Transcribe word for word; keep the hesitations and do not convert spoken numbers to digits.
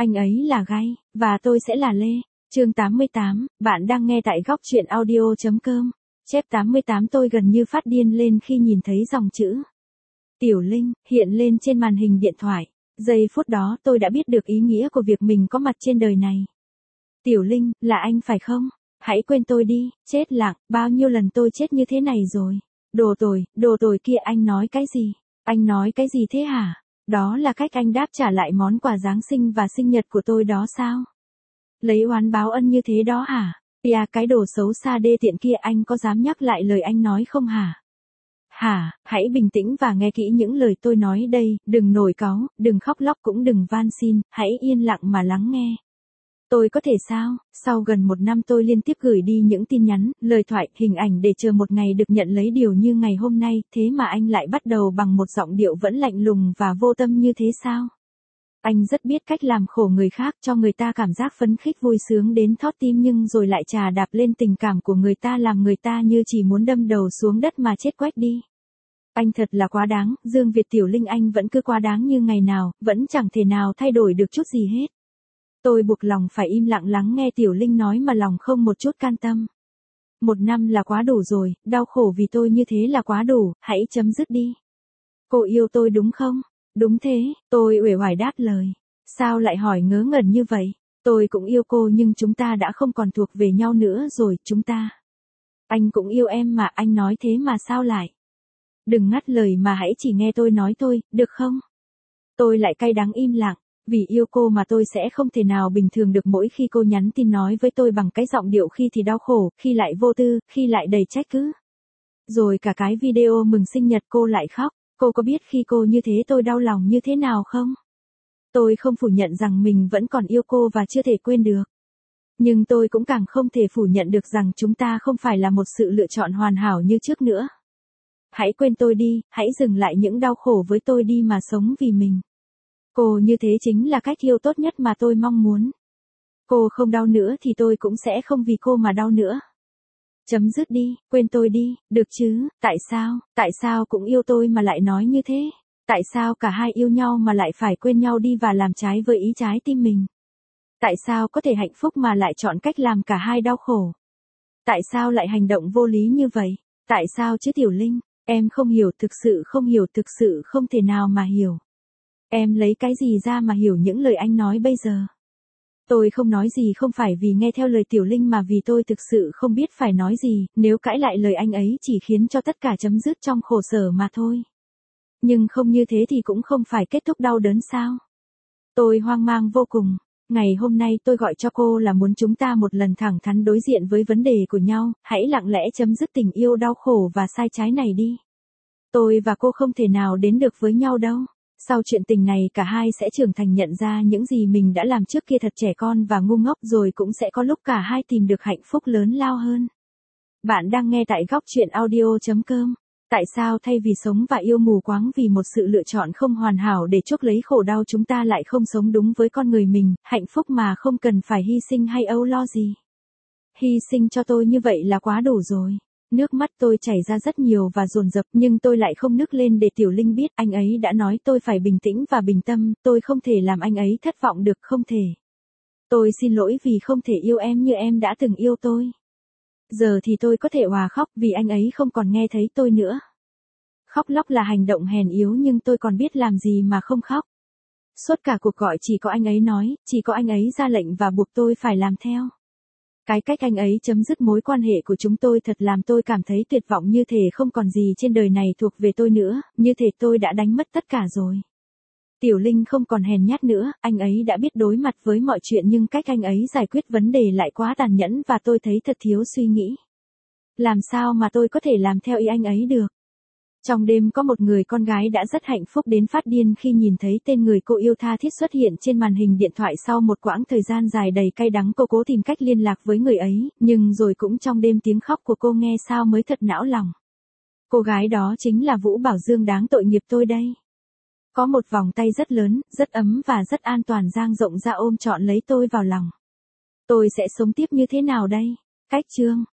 Anh ấy là Gay, và tôi sẽ là Lê. Chương tám mươi tám, bạn đang nghe tại góc truyện audio.com. Chép tám mươi tám tôi gần như phát điên lên khi nhìn thấy dòng chữ Tiểu Linh hiện lên trên màn hình điện thoại. Giây phút đó tôi đã biết được ý nghĩa của việc mình có mặt trên đời này. Tiểu Linh, là anh phải không? Hãy quên tôi đi, chết lặng, bao nhiêu lần tôi chết như thế này rồi. Đồ tồi, đồ tồi kia, anh nói cái gì? Anh nói cái gì thế hả? Đó là cách anh đáp trả lại món quà Giáng sinh và sinh nhật của tôi đó sao? Lấy oán báo ân như thế đó hả? Pia, cái đồ xấu xa đê tiện kia, anh có dám nhắc lại lời anh nói không hả? Hả, hãy bình tĩnh và nghe kỹ những lời tôi nói đây, đừng nổi cáu, đừng khóc lóc cũng đừng van xin, hãy yên lặng mà lắng nghe. Tôi có thể sao, sau gần một năm tôi liên tiếp gửi đi những tin nhắn, lời thoại, hình ảnh để chờ một ngày được nhận lấy điều như ngày hôm nay, thế mà anh lại bắt đầu bằng một giọng điệu vẫn lạnh lùng và vô tâm như thế sao? Anh rất biết cách làm khổ người khác, cho người ta cảm giác phấn khích vui sướng đến thót tim, nhưng rồi lại chà đạp lên tình cảm của người ta, làm người ta như chỉ muốn đâm đầu xuống đất mà chết quách đi. Anh thật là quá đáng, Dương Việt Tiểu Linh, anh vẫn cứ quá đáng như ngày nào, vẫn chẳng thể nào thay đổi được chút gì hết. Tôi buộc lòng phải im lặng lắng nghe Tiểu Linh nói mà lòng không một chút can tâm. Một năm là quá đủ rồi, đau khổ vì tôi như thế là quá đủ, hãy chấm dứt đi. Cô yêu tôi đúng không? Đúng thế, tôi uể oải đáp lời. Sao lại hỏi ngớ ngẩn như vậy? Tôi cũng yêu cô nhưng chúng ta đã không còn thuộc về nhau nữa rồi, chúng ta. Anh cũng yêu em mà, anh nói thế mà sao lại? Đừng ngắt lời mà hãy chỉ nghe tôi nói thôi, được không? Tôi lại cay đắng im lặng. Vì yêu cô mà tôi sẽ không thể nào bình thường được, mỗi khi cô nhắn tin nói với tôi bằng cái giọng điệu khi thì đau khổ, khi lại vô tư, khi lại đầy trách cứ. Rồi cả cái video mừng sinh nhật cô lại khóc. Cô có biết khi cô như thế tôi đau lòng như thế nào không? Tôi không phủ nhận rằng mình vẫn còn yêu cô và chưa thể quên được. Nhưng tôi cũng càng không thể phủ nhận được rằng chúng ta không phải là một sự lựa chọn hoàn hảo như trước nữa. Hãy quên tôi đi, hãy dừng lại những đau khổ với tôi đi mà sống vì mình. Cô như thế chính là cách yêu tốt nhất mà tôi mong muốn. Cô không đau nữa thì tôi cũng sẽ không vì cô mà đau nữa. Chấm dứt đi, quên tôi đi, được chứ, tại sao, tại sao cũng yêu tôi mà lại nói như thế? Tại sao cả hai yêu nhau mà lại phải quên nhau đi và làm trái với ý trái tim mình? Tại sao có thể hạnh phúc mà lại chọn cách làm cả hai đau khổ? Tại sao lại hành động vô lý như vậy? Tại sao chứ Tiểu Linh? Em không hiểu, thực sự không hiểu, thực sự không thể nào mà hiểu. Em lấy cái gì ra mà hiểu những lời anh nói bây giờ? Tôi không nói gì không phải vì nghe theo lời Tiểu Linh mà vì tôi thực sự không biết phải nói gì, nếu cãi lại lời anh ấy chỉ khiến cho tất cả chấm dứt trong khổ sở mà thôi. Nhưng không như thế thì cũng không phải kết thúc đau đớn sao? Tôi hoang mang vô cùng. Ngày hôm nay tôi gọi cho cô là muốn chúng ta một lần thẳng thắn đối diện với vấn đề của nhau, hãy lặng lẽ chấm dứt tình yêu đau khổ và sai trái này đi. Tôi và cô không thể nào đến được với nhau đâu. Sau chuyện tình này cả hai sẽ trưởng thành, nhận ra những gì mình đã làm trước kia thật trẻ con và ngu ngốc, rồi cũng sẽ có lúc cả hai tìm được hạnh phúc lớn lao hơn. Bạn đang nghe tại góc truyện audio.com. Tại sao thay vì sống và yêu mù quáng vì một sự lựa chọn không hoàn hảo để chuốc lấy khổ đau, chúng ta lại không sống đúng với con người mình, hạnh phúc mà không cần phải hy sinh hay âu lo gì? Hy sinh cho tôi như vậy là quá đủ rồi. Nước mắt tôi chảy ra rất nhiều và dồn dập, nhưng tôi lại không nức lên để Tiểu Linh biết. Anh ấy đã nói tôi phải bình tĩnh và bình tâm, tôi không thể làm anh ấy thất vọng được, không thể. Tôi xin lỗi vì không thể yêu em như em đã từng yêu tôi. Giờ thì tôi có thể òa khóc vì anh ấy không còn nghe thấy tôi nữa. Khóc lóc là hành động hèn yếu nhưng tôi còn biết làm gì mà không khóc. Suốt cả cuộc gọi chỉ có anh ấy nói, chỉ có anh ấy ra lệnh và buộc tôi phải làm theo. Cái cách anh ấy chấm dứt mối quan hệ của chúng tôi thật làm tôi cảm thấy tuyệt vọng, như thể không còn gì trên đời này thuộc về tôi nữa, như thể tôi đã đánh mất tất cả rồi. Tiểu Linh không còn hèn nhát nữa, anh ấy đã biết đối mặt với mọi chuyện, nhưng cách anh ấy giải quyết vấn đề lại quá tàn nhẫn và tôi thấy thật thiếu suy nghĩ. Làm sao mà tôi có thể làm theo ý anh ấy được? Trong đêm có một người con gái đã rất hạnh phúc đến phát điên khi nhìn thấy tên người cô yêu tha thiết xuất hiện trên màn hình điện thoại. Sau một quãng thời gian dài đầy cay đắng, cô cố tìm cách liên lạc với người ấy, nhưng rồi cũng trong đêm tiếng khóc của cô nghe sao mới thật não lòng. Cô gái đó chính là Vũ Bảo Dương, đáng tội nghiệp tôi đây. Có một vòng tay rất lớn, rất ấm và rất an toàn dang rộng ra ôm trọn lấy tôi vào lòng. Tôi sẽ sống tiếp như thế nào đây? Cách chương